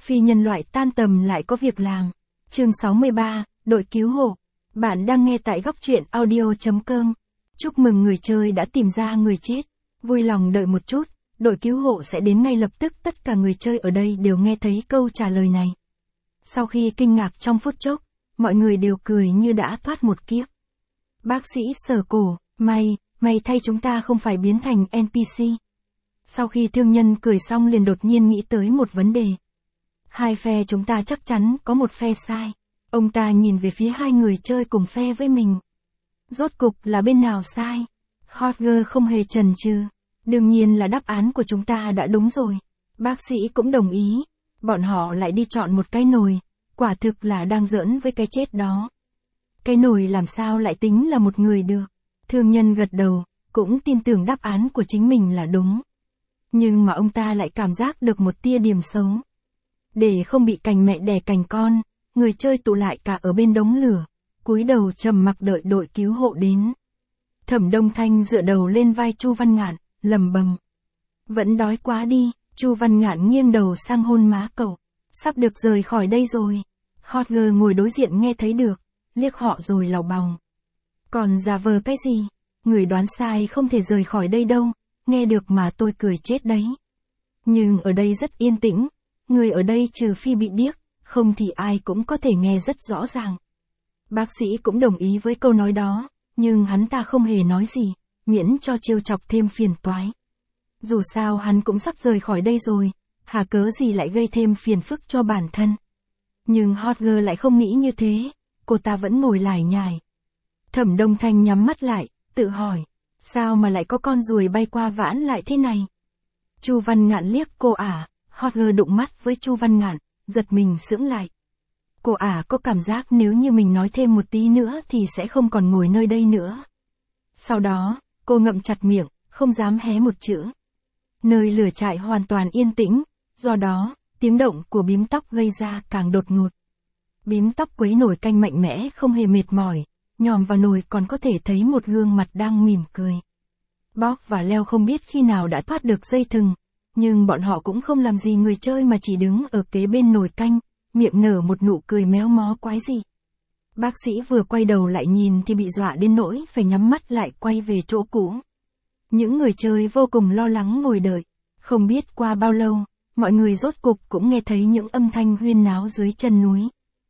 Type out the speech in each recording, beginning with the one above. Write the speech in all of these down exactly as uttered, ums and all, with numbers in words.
Phi nhân loại tan tầm lại có việc làm. Chương sáu mươi ba, đội cứu hộ. Bạn đang nghe tại góc truyện audio chấm com. Chúc mừng người chơi đã tìm ra người chết. Vui lòng đợi một chút, đội cứu hộ sẽ đến ngay lập tức. Tất cả người chơi ở đây đều nghe thấy câu trả lời này. Sau khi kinh ngạc trong phút chốc, mọi người đều cười như đã thoát một kiếp. Bác sĩ sờ cổ, may, may thay chúng ta không phải biến thành en pê xê. Sau khi thương nhân cười xong liền đột nhiên nghĩ tới một vấn đề. Hai phe chúng ta chắc chắn có một phe sai. Ông ta nhìn về phía hai người chơi cùng phe với mình. Rốt cục là bên nào sai? Hodger không hề chần chừ. Đương nhiên là đáp án của chúng ta đã đúng rồi. Bác sĩ cũng đồng ý. Bọn họ lại đi chọn một cái nồi. Quả thực là đang giỡn với cái chết đó. Cái nồi làm sao lại tính là một người được? Thương nhân gật đầu, cũng tin tưởng đáp án của chính mình là đúng. Nhưng mà ông ta lại cảm giác được một tia điểm xấu. Để không bị cành mẹ đẻ cành con, người chơi tụ lại cả ở bên đống lửa, cúi đầu trầm mặc đợi đội cứu hộ đến. Thẩm Đông Thanh dựa đầu lên vai Chu Văn Ngạn, lầm bầm. Vẫn đói quá đi, Chu Văn Ngạn nghiêng đầu sang hôn má cậu. Sắp được rời khỏi đây rồi. Hodger ngồi đối diện nghe thấy được, liếc họ rồi lầu bầu. Còn giả vờ cái gì? Người đoán sai không thể rời khỏi đây đâu, nghe được mà tôi cười chết đấy. Nhưng ở đây rất yên tĩnh, người ở đây trừ phi bị điếc, không thì ai cũng có thể nghe rất rõ ràng. Bác sĩ cũng đồng ý với câu nói đó, nhưng hắn ta không hề nói gì, miễn cho trêu chọc thêm phiền toái. Dù sao hắn cũng sắp rời khỏi đây rồi, hà cớ gì lại gây thêm phiền phức cho bản thân. Nhưng Hodger lại không nghĩ như thế, cô ta vẫn ngồi lải nhải. Thẩm Đông Thanh nhắm mắt lại, tự hỏi, sao mà lại có con ruồi bay qua vãn lại thế này? Chu Văn Ngạn liếc cô ả, Hodger đụng mắt với Chu Văn Ngạn, giật mình sững lại. Cô ả có cảm giác nếu như mình nói thêm một tí nữa thì sẽ không còn ngồi nơi đây nữa. Sau đó, cô ngậm chặt miệng, không dám hé một chữ. Nơi lửa trại hoàn toàn yên tĩnh, do đó, tiếng động của bím tóc gây ra càng đột ngột. Bím tóc quấy nồi canh mạnh mẽ không hề mệt mỏi, nhòm vào nồi còn có thể thấy một gương mặt đang mỉm cười. Bóc và Leo không biết khi nào đã thoát được dây thừng, nhưng bọn họ cũng không làm gì người chơi mà chỉ đứng ở kế bên nồi canh, miệng nở một nụ cười méo mó quái dị. Bác sĩ vừa quay đầu lại nhìn thì bị dọa đến nỗi phải nhắm mắt lại quay về chỗ cũ. Những người chơi vô cùng lo lắng ngồi đợi, không biết qua bao lâu, mọi người rốt cục cũng nghe thấy những âm thanh huyên náo dưới chân núi.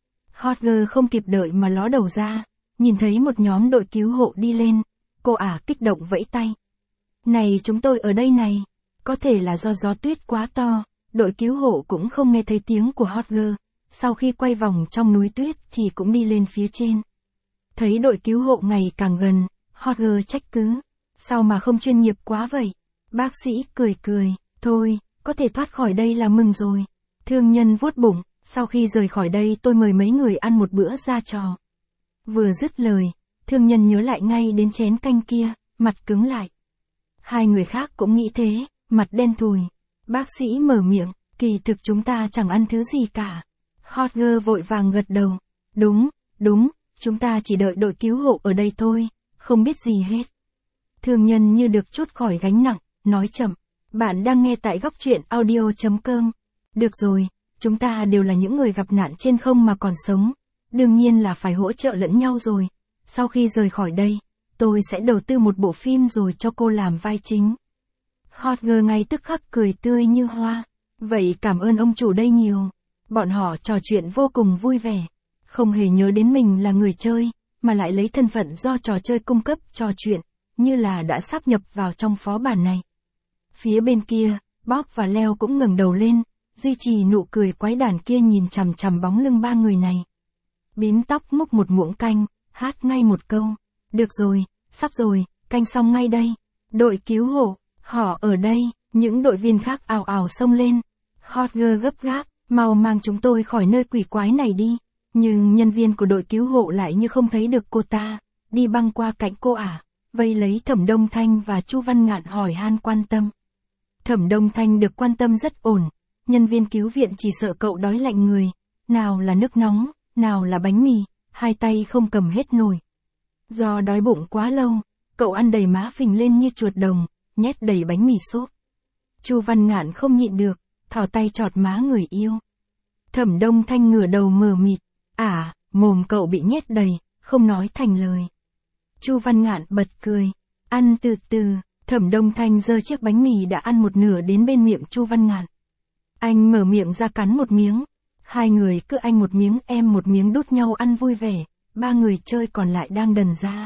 Hodger không kịp đợi mà ló đầu ra, nhìn thấy một nhóm đội cứu hộ đi lên, cô ả kích động vẫy tay. Này chúng tôi ở đây này, có thể là do gió tuyết quá to, đội cứu hộ cũng không nghe thấy tiếng của Hodger, sau khi quay vòng trong núi tuyết thì cũng đi lên phía trên. Thấy đội cứu hộ ngày càng gần, Hodger trách cứ, sao mà không chuyên nghiệp quá vậy? Bác sĩ cười cười, thôi, có thể thoát khỏi đây là mừng rồi. Thương nhân vuốt bụng, sau khi rời khỏi đây tôi mời mấy người ăn một bữa ra trò. Vừa dứt lời, thương nhân nhớ lại ngay đến chén canh kia, mặt cứng lại. Hai người khác cũng nghĩ thế, mặt đen thùi. Bác sĩ mở miệng, kỳ thực chúng ta chẳng ăn thứ gì cả. Hodger vội vàng gật đầu. Đúng, đúng, chúng ta chỉ đợi đội cứu hộ ở đây thôi, không biết gì hết. Thương nhân như được trút khỏi gánh nặng, nói chậm. Bạn đang nghe tại góc truyện audio chấm com. Được rồi, chúng ta đều là những người gặp nạn trên không mà còn sống. Đương nhiên là phải hỗ trợ lẫn nhau rồi. Sau khi rời khỏi đây, tôi sẽ đầu tư một bộ phim rồi cho cô làm vai chính. Hodger ngay tức khắc cười tươi như hoa. Vậy cảm ơn ông chủ đây nhiều. Bọn họ trò chuyện vô cùng vui vẻ. Không hề nhớ đến mình là người chơi, mà lại lấy thân phận do trò chơi cung cấp trò chuyện, như là đã sáp nhập vào trong phó bản này. Phía bên kia, Bob và Leo cũng ngẩng đầu lên, duy trì nụ cười quái đản kia nhìn chằm chằm bóng lưng ba người này. Bím tóc múc một muỗng canh, hát ngay một câu. Được rồi, sắp rồi, canh xong ngay đây. Đội cứu hộ, họ ở đây, những đội viên khác ào ào xông lên. Hodger gấp gáp, mau mang chúng tôi khỏi nơi quỷ quái này đi. Nhưng nhân viên của đội cứu hộ lại như không thấy được cô ta, đi băng qua cạnh cô ả, vây lấy Thẩm Đông Thanh và Chu Văn Ngạn hỏi han quan tâm. Thẩm Đông Thanh được quan tâm rất ổn, nhân viên cứu viện chỉ sợ cậu đói lạnh người, nào là nước nóng, nào là bánh mì, hai tay không cầm hết nổi. Do đói bụng quá lâu, cậu ăn đầy má phình lên như chuột đồng, nhét đầy bánh mì xốp. Chu Văn Ngạn không nhịn được, thò tay chọt má người yêu. Thẩm Đông Thanh ngửa đầu mờ mịt. À, mồm cậu bị nhét đầy, không nói thành lời. Chu Văn Ngạn bật cười. Ăn từ từ, Thẩm Đông Thanh giơ chiếc bánh mì đã ăn một nửa đến bên miệng Chu Văn Ngạn. Anh mở miệng ra cắn một miếng. Hai người cứ anh một miếng em một miếng đút nhau ăn vui vẻ. Ba người chơi còn lại đang đần ra.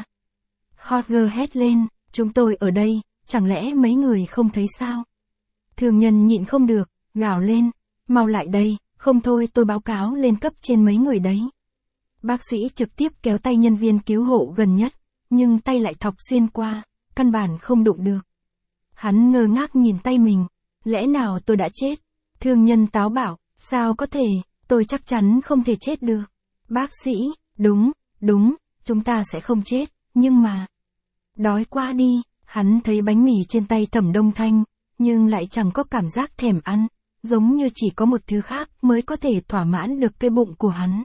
Hot girl hét lên, chúng tôi ở đây, chẳng lẽ mấy người không thấy sao? Thương nhân nhịn không được, gào lên, mau lại đây, không thôi tôi báo cáo lên cấp trên mấy người đấy. Bác sĩ trực tiếp kéo tay nhân viên cứu hộ gần nhất, nhưng tay lại thọc xuyên qua, căn bản không đụng được. Hắn ngơ ngác nhìn tay mình, lẽ nào tôi đã chết? Thương nhân táo bảo, sao có thể, tôi chắc chắn không thể chết được. Bác sĩ, đúng, đúng, chúng ta sẽ không chết, nhưng mà... Đói quá đi, hắn thấy bánh mì trên tay Thẩm Đông Thanh, nhưng lại chẳng có cảm giác thèm ăn, giống như chỉ có một thứ khác mới có thể thỏa mãn được cái bụng của hắn.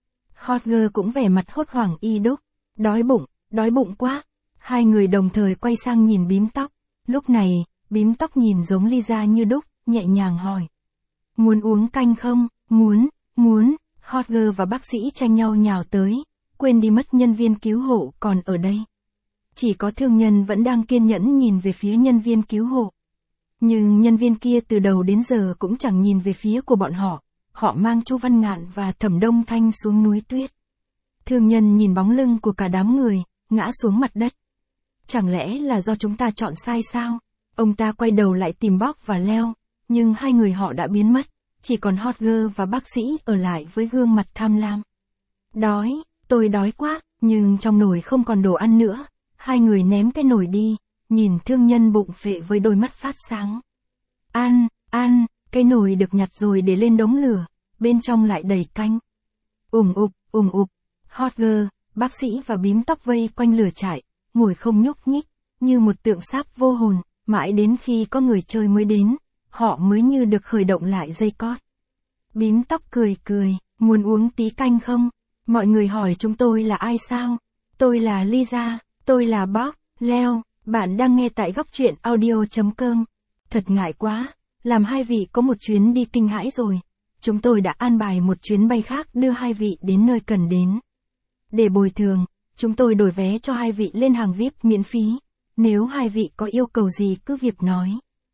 Hot girl cũng vẻ mặt hốt hoảng y đúc, đói bụng, đói bụng quá. Hai người đồng thời quay sang nhìn bím tóc, lúc này, bím tóc nhìn giống Lisa như đúc, nhẹ nhàng hỏi. Muốn uống canh không? Muốn, muốn, hot girl và bác sĩ tranh nhau nhào tới, quên đi mất nhân viên cứu hộ còn ở đây. Chỉ có thương nhân vẫn đang kiên nhẫn nhìn về phía nhân viên cứu hộ. Nhưng nhân viên kia từ đầu đến giờ cũng chẳng nhìn về phía của bọn họ, họ mang Chu Văn Ngạn và Thẩm Đông Thanh xuống núi tuyết. Thương nhân nhìn bóng lưng của cả đám người, ngã xuống mặt đất. Chẳng lẽ là do chúng ta chọn sai sao? Ông ta quay đầu lại tìm Bob và Leo, nhưng hai người họ đã biến mất, chỉ còn hot girl và bác sĩ ở lại với gương mặt tham lam. Đói, tôi đói quá, nhưng trong nồi không còn đồ ăn nữa. Hai người ném cái nồi đi, nhìn thương nhân bụng phệ với đôi mắt phát sáng. Ăn, ăn, cái nồi được nhặt rồi để lên đống lửa, bên trong lại đầy canh. Ủng ục, ủng ục, hot girl, bác sĩ và bím tóc vây quanh lửa trại, ngồi không nhúc nhích, như một tượng sáp vô hồn, mãi đến khi có người chơi mới đến, họ mới như được khởi động lại dây cót. Bím tóc cười cười, muốn uống tí canh không? Mọi người hỏi chúng tôi là ai sao? Tôi là Lisa, tôi là Bob, Leo, bạn đang nghe tại góc truyện audio chấm com. Thật ngại quá, làm hai vị có một chuyến đi kinh hãi rồi. Chúng tôi đã an bài một chuyến bay khác đưa hai vị đến nơi cần đến. Để bồi thường, chúng tôi đổi vé cho hai vị lên hàng vi ai pi miễn phí. Nếu hai vị có yêu cầu gì cứ việc nói.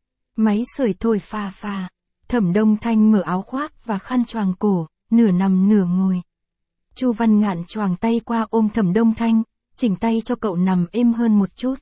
Máy sưởi thổi phà phà. Thẩm Đông Thanh mở áo khoác và khăn choàng cổ, nửa nằm nửa ngồi. Chu Văn Ngạn choàng tay qua ôm Thẩm Đông Thanh, chỉnh tay cho cậu nằm êm hơn một chút.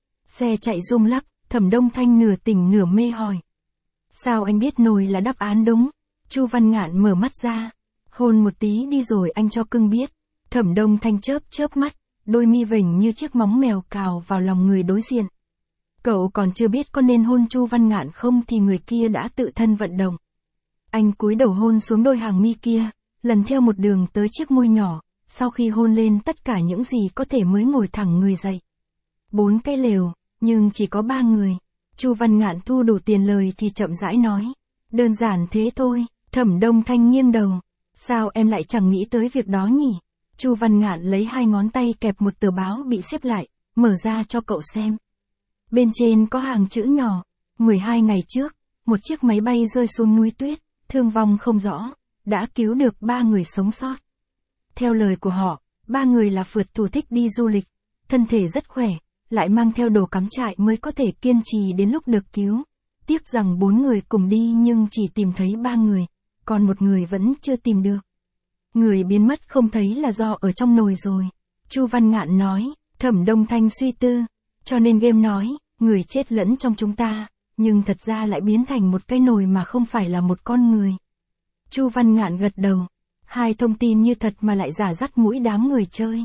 Xe chạy rung lắc, Thẩm Đông Thanh nửa tỉnh nửa mê hỏi. Sao anh biết nồi là đáp án đúng? Chu Văn Ngạn mở mắt ra. Hôn một tí đi rồi anh cho cưng biết. Thẩm Đông Thanh chớp chớp mắt, đôi mi vểnh như chiếc móng mèo cào vào lòng người đối diện. Cậu còn chưa biết có nên hôn Chu Văn Ngạn không thì người kia đã tự thân vận động. Anh cúi đầu hôn xuống đôi hàng mi kia, lần theo một đường tới chiếc môi nhỏ, sau khi hôn lên tất cả những gì có thể mới ngồi thẳng người dậy. Bốn cái lều, nhưng chỉ có ba người. Chu Văn Ngạn thu đủ tiền lời thì chậm rãi nói. Đơn giản thế thôi. Thẩm Đông Thanh nghiêng đầu. Sao em lại chẳng nghĩ tới việc đó nhỉ? Chu Văn Ngạn lấy hai ngón tay kẹp một tờ báo bị xếp lại, mở ra cho cậu xem. Bên trên có hàng chữ nhỏ. mười hai ngày trước, một chiếc máy bay rơi xuống núi tuyết, thương vong không rõ, đã cứu được ba người sống sót. Theo lời của họ, ba người là phượt thủ thích đi du lịch, thân thể rất khỏe, lại mang theo đồ cắm trại mới có thể kiên trì đến lúc được cứu. Tiếc rằng bốn người cùng đi nhưng chỉ tìm thấy ba người, còn một người vẫn chưa tìm được. Người biến mất không thấy là do ở trong nồi rồi. Chu Văn Ngạn nói, Thẩm Đông Thanh suy tư, cho nên game nói, người chết lẫn trong chúng ta, nhưng thật ra lại biến thành một cái nồi mà không phải là một con người. Chu Văn Ngạn gật đầu, hai thông tin như thật mà lại giả dắt mũi đám người chơi.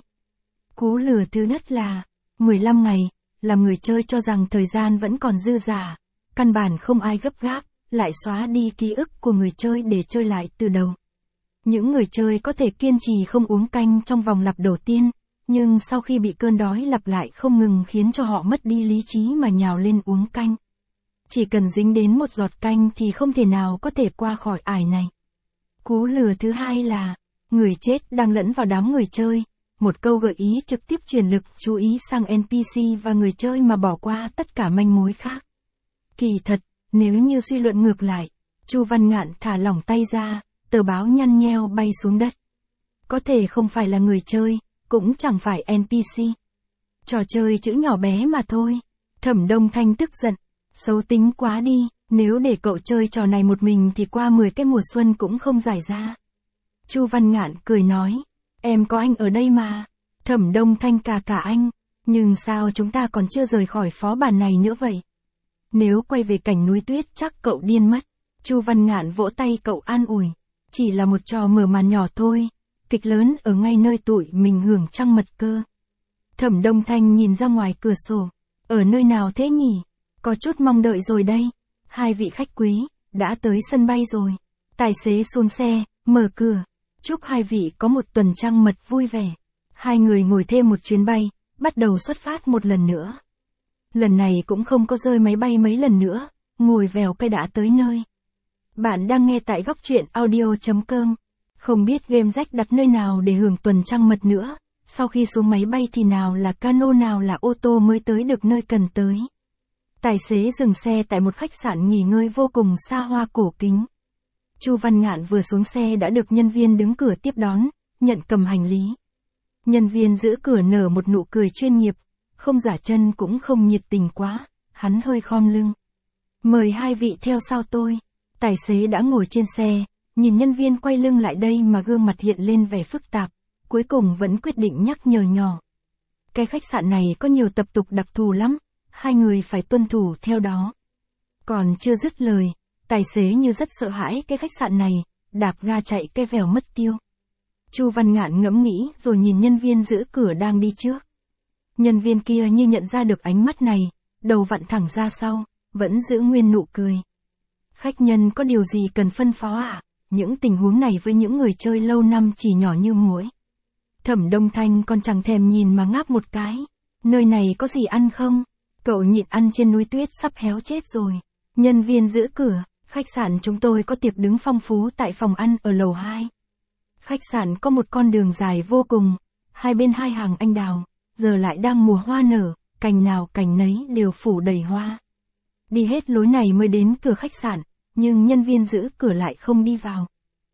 Cú lừa thứ nhất là, mười lăm ngày, làm người chơi cho rằng thời gian vẫn còn dư dả, căn bản không ai gấp gáp, lại xóa đi ký ức của người chơi để chơi lại từ đầu. Những người chơi có thể kiên trì không uống canh trong vòng lặp đầu tiên, nhưng sau khi bị cơn đói lặp lại không ngừng khiến cho họ mất đi lý trí mà nhào lên uống canh. Chỉ cần dính đến một giọt canh thì không thể nào có thể qua khỏi ải này. Cú lừa thứ hai là, người chết đang lẫn vào đám người chơi, một câu gợi ý trực tiếp truyền lực chú ý sang en pê xê và người chơi mà bỏ qua tất cả manh mối khác. Kỳ thật, nếu như suy luận ngược lại, Chu Văn Ngạn thả lỏng tay ra, tờ báo nhăn nheo bay xuống đất. Có thể không phải là người chơi, cũng chẳng phải en pê xê. Trò chơi chữ nhỏ bé mà thôi. Thẩm Đông Thanh tức giận. Xấu tính quá đi, nếu để cậu chơi trò này một mình thì qua mười cái mùa xuân cũng không giải ra. Chu Văn Ngạn cười nói. Em có anh ở đây mà. Thẩm Đông Thanh cà cả anh. Nhưng sao chúng ta còn chưa rời khỏi phó bản này nữa vậy? Nếu quay về cảnh núi tuyết chắc cậu điên mất. Chu Văn Ngạn vỗ tay cậu an ủi. Chỉ là một trò mở màn nhỏ thôi. Kịch lớn ở ngay nơi tụi mình hưởng trăng mật cơ. Thẩm Đông Thanh nhìn ra ngoài cửa sổ. Ở nơi nào thế nhỉ? Có chút mong đợi rồi đây. Hai vị khách quý, đã tới sân bay rồi. Tài xế xuống xe, mở cửa. Chúc hai vị có một tuần trăng mật vui vẻ. Hai người ngồi thêm một chuyến bay, bắt đầu xuất phát một lần nữa. Lần này cũng không có rơi máy bay mấy lần nữa, ngồi vèo cây đã tới nơi. Bạn đang nghe tại góc truyện audio chấm com. Không biết game rách đặt nơi nào để hưởng tuần trăng mật nữa. Sau khi xuống máy bay thì nào là cano nào là ô tô mới tới được nơi cần tới. Tài xế dừng xe tại một khách sạn nghỉ ngơi vô cùng xa hoa cổ kính. Chu Văn Ngạn vừa xuống xe đã được nhân viên đứng cửa tiếp đón, nhận cầm hành lý. Nhân viên giữ cửa nở một nụ cười chuyên nghiệp, không giả chân cũng không nhiệt tình quá, hắn hơi khom lưng. Mời hai vị theo sau tôi. Tài xế đã ngồi trên xe, nhìn nhân viên quay lưng lại đây mà gương mặt hiện lên vẻ phức tạp, cuối cùng vẫn quyết định nhắc nhở nhỏ. Cái khách sạn này có nhiều tập tục đặc thù lắm, hai người phải tuân thủ theo đó. Còn chưa dứt lời, tài xế như rất sợ hãi cái khách sạn này, đạp ga chạy cái vèo mất tiêu. Chu Văn Ngạn ngẫm nghĩ rồi nhìn nhân viên giữ cửa đang đi trước. Nhân viên kia như nhận ra được ánh mắt này, đầu vặn thẳng ra sau, vẫn giữ nguyên nụ cười. Khách nhân có điều gì cần phân phó ạ? À? Những tình huống này với những người chơi lâu năm chỉ nhỏ như muỗi. Thẩm Đông Thanh còn chẳng thèm nhìn mà ngáp một cái. Nơi này có gì ăn không? Cậu nhịn ăn trên núi tuyết sắp héo chết rồi. Nhân viên giữ cửa, khách sạn chúng tôi có tiệc đứng phong phú tại phòng ăn ở lầu hai. Khách sạn có một con đường dài vô cùng, hai bên hai hàng anh đào, giờ lại đang mùa hoa nở, cành nào cành nấy đều phủ đầy hoa. Đi hết lối này mới đến cửa khách sạn, nhưng nhân viên giữ cửa lại không đi vào.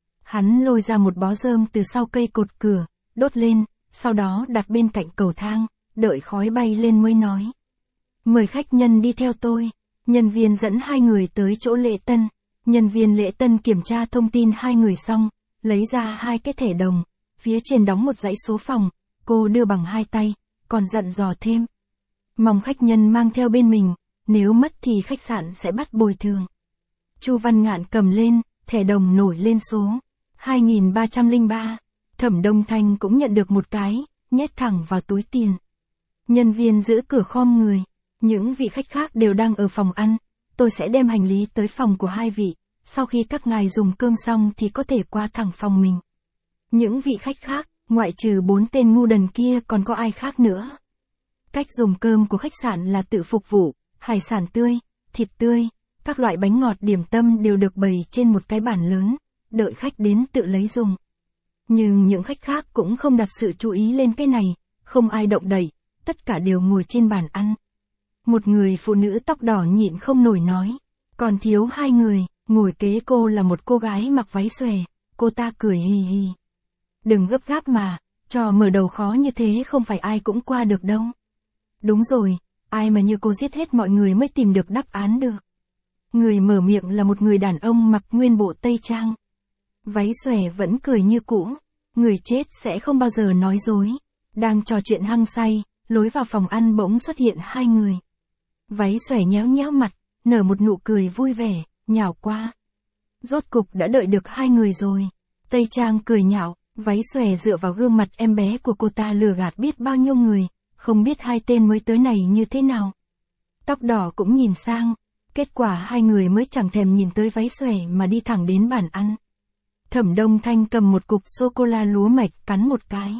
Hắn lôi ra một bó rơm từ sau cây cột cửa, đốt lên, sau đó đặt bên cạnh cầu thang, đợi khói bay lên mới nói. Mời khách nhân đi theo tôi. Nhân viên dẫn hai người tới chỗ lễ tân. Nhân viên lễ tân kiểm tra thông tin hai người xong, lấy ra hai cái thẻ đồng, phía trên đóng một dãy số phòng, cô đưa bằng hai tay, còn dặn dò thêm. Mong khách nhân mang theo bên mình, nếu mất thì khách sạn sẽ bắt bồi thường. Chu Văn Ngạn cầm lên, thẻ đồng nổi lên số hai nghìn ba trăm lẻ ba. Thẩm Đông Thanh cũng nhận được một cái, nhét thẳng vào túi tiền. Nhân viên giữ cửa khom người. Những vị khách khác đều đang ở phòng ăn, tôi sẽ đem hành lý tới phòng của hai vị, sau khi các ngài dùng cơm xong thì có thể qua thẳng phòng mình. Những vị khách khác, ngoại trừ bốn tên ngu đần kia còn có ai khác nữa. Cách dùng cơm của khách sạn là tự phục vụ, hải sản tươi, thịt tươi, các loại bánh ngọt điểm tâm đều được bày trên một cái bàn lớn, đợi khách đến tự lấy dùng. Nhưng những khách khác cũng không đặt sự chú ý lên cái này, không ai động đậy, tất cả đều ngồi trên bàn ăn. Một người phụ nữ tóc đỏ nhịn không nổi nói, còn thiếu hai người, ngồi kế cô là một cô gái mặc váy xòe, cô ta cười hì hì. Đừng gấp gáp mà, trò mở đầu khó như thế không phải ai cũng qua được đâu. Đúng rồi, ai mà như cô giết hết mọi người mới tìm được đáp án được. Người mở miệng là một người đàn ông mặc nguyên bộ tây trang. Váy xòe vẫn cười như cũ, người chết sẽ không bao giờ nói dối. Đang trò chuyện hăng say, lối vào phòng ăn bỗng xuất hiện hai người. Váy xòe nhéo nhéo mặt, nở một nụ cười vui vẻ, nhào qua. Rốt cục đã đợi được hai người rồi. Tây trang cười nhạo, váy xòe dựa vào gương mặt em bé của cô ta lừa gạt biết bao nhiêu người, không biết hai tên mới tới này như thế nào. Tóc đỏ cũng nhìn sang, kết quả hai người mới chẳng thèm nhìn tới váy xòe mà đi thẳng đến bàn ăn. Thẩm Đông Thanh cầm một cục sô-cô-la lúa mạch cắn một cái.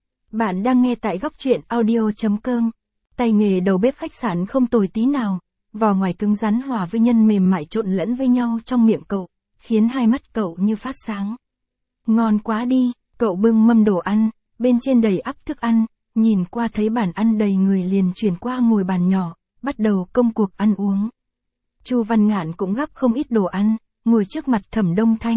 Bạn đang nghe tại góc truyện audio chấm com. Tay nghề đầu bếp khách sạn không tồi tí nào, vỏ ngoài cứng rắn hòa với nhân mềm mại trộn lẫn với nhau trong miệng cậu, khiến hai mắt cậu như phát sáng. Ngon quá đi, cậu bưng mâm đồ ăn, bên trên đầy ắp thức ăn, nhìn qua thấy bàn ăn đầy người liền chuyển qua ngồi bàn nhỏ, bắt đầu công cuộc ăn uống. Chu Văn Ngạn cũng gắp không ít đồ ăn, ngồi trước mặt Thẩm Đông Thanh,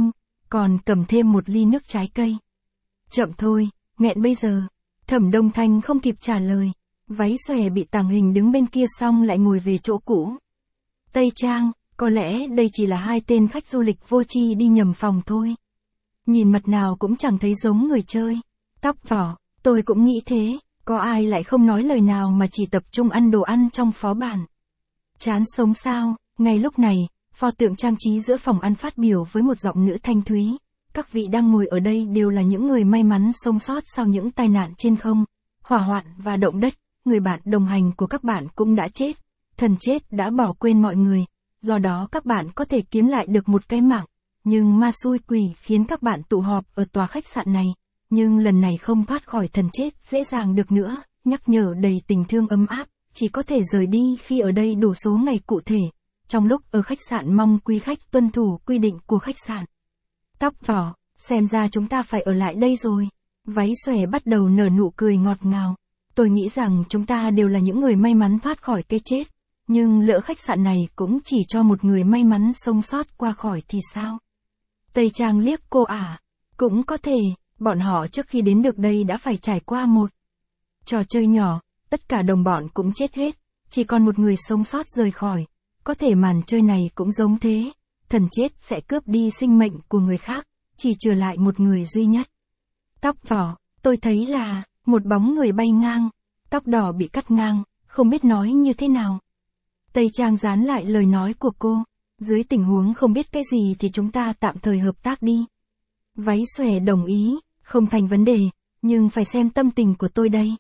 còn cầm thêm một ly nước trái cây. Chậm thôi, nghẹn bây giờ. Thẩm Đông Thanh không kịp trả lời. Váy xòe bị tàng hình đứng bên kia xong lại ngồi về chỗ cũ. Tây Trang, có lẽ đây chỉ là hai tên khách du lịch vô tri đi nhầm phòng thôi. Nhìn mặt nào cũng chẳng thấy giống người chơi. Tóc vỏ, tôi cũng nghĩ thế, có ai lại không nói lời nào mà chỉ tập trung ăn đồ ăn trong phó bản. Chán sống sao, ngay lúc này, pho tượng trang trí giữa phòng ăn phát biểu với một giọng nữ thanh thúy. Các vị đang ngồi ở đây đều là những người may mắn sống sót sau những tai nạn trên không, hỏa hoạn và động đất. Người bạn đồng hành của các bạn cũng đã chết. Thần chết đã bỏ quên mọi người, do đó các bạn có thể kiếm lại được một cái mạng. Nhưng ma xui quỷ khiến các bạn tụ họp ở tòa khách sạn này. Nhưng lần này không thoát khỏi thần chết dễ dàng được nữa, nhắc nhở đầy tình thương ấm áp, chỉ có thể rời đi khi ở đây đủ số ngày cụ thể. Trong lúc ở khách sạn mong quý khách tuân thủ quy định của khách sạn. Tóc vỏ, xem ra chúng ta phải ở lại đây rồi. Váy xòe bắt đầu nở nụ cười ngọt ngào. Tôi nghĩ rằng chúng ta đều là những người may mắn thoát khỏi cái chết. Nhưng lỡ khách sạn này cũng chỉ cho một người may mắn sống sót qua khỏi thì sao? Tây Trang liếc cô ả. Cũng có thể, bọn họ trước khi đến được đây đã phải trải qua một trò chơi nhỏ, tất cả đồng bọn cũng chết hết, chỉ còn một người sống sót rời khỏi. Có thể màn chơi này cũng giống thế, thần chết sẽ cướp đi sinh mệnh của người khác, chỉ trừ lại một người duy nhất. Tóc vỏ, tôi thấy là một bóng người bay ngang, tóc đỏ bị cắt ngang, không biết nói như thế nào. Tây Trang dán lại lời nói của cô, dưới tình huống không biết cái gì thì chúng ta tạm thời hợp tác đi. Váy xòe đồng ý, không thành vấn đề, nhưng phải xem tâm tình của tôi đây.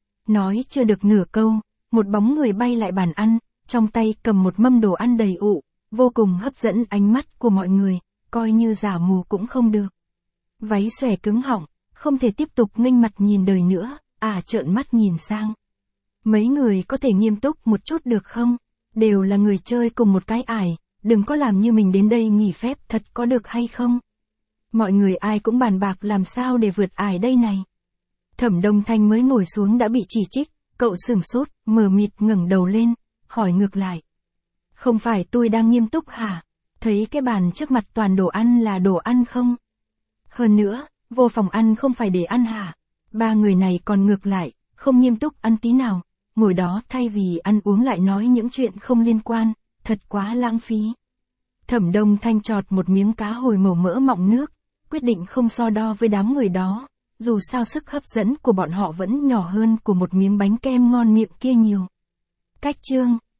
Nói chưa được nửa câu, một bóng người bay lại bàn ăn, trong tay cầm một mâm đồ ăn đầy ụ, vô cùng hấp dẫn ánh mắt của mọi người, coi như giả mù cũng không được. Váy xòe cứng họng, không thể tiếp tục nghênh mặt nhìn đời nữa, à trợn mắt nhìn sang. Mấy người có thể nghiêm túc một chút được không? Đều là người chơi cùng một cái ải, đừng có làm như mình đến đây nghỉ phép thật có được hay không? Mọi người ai cũng bàn bạc làm sao để vượt ải đây này. Thẩm Đông Thanh mới ngồi xuống đã bị chỉ trích, cậu sửng sốt, mờ mịt ngẩng đầu lên, hỏi ngược lại. Không phải tôi đang nghiêm túc hả? Thấy cái bàn trước mặt toàn đồ ăn là đồ ăn không? Hơn nữa, vô phòng ăn không phải để ăn hả? Ba người này còn ngược lại, không nghiêm túc ăn tí nào, ngồi đó thay vì ăn uống lại nói những chuyện không liên quan, thật quá lãng phí. Thẩm Đông Thanh chọt một miếng cá hồi màu mỡ mọng nước, quyết định không so đo với đám người đó, dù sao sức hấp dẫn của bọn họ vẫn nhỏ hơn của một miếng bánh kem ngon miệng kia nhiều. Cách chương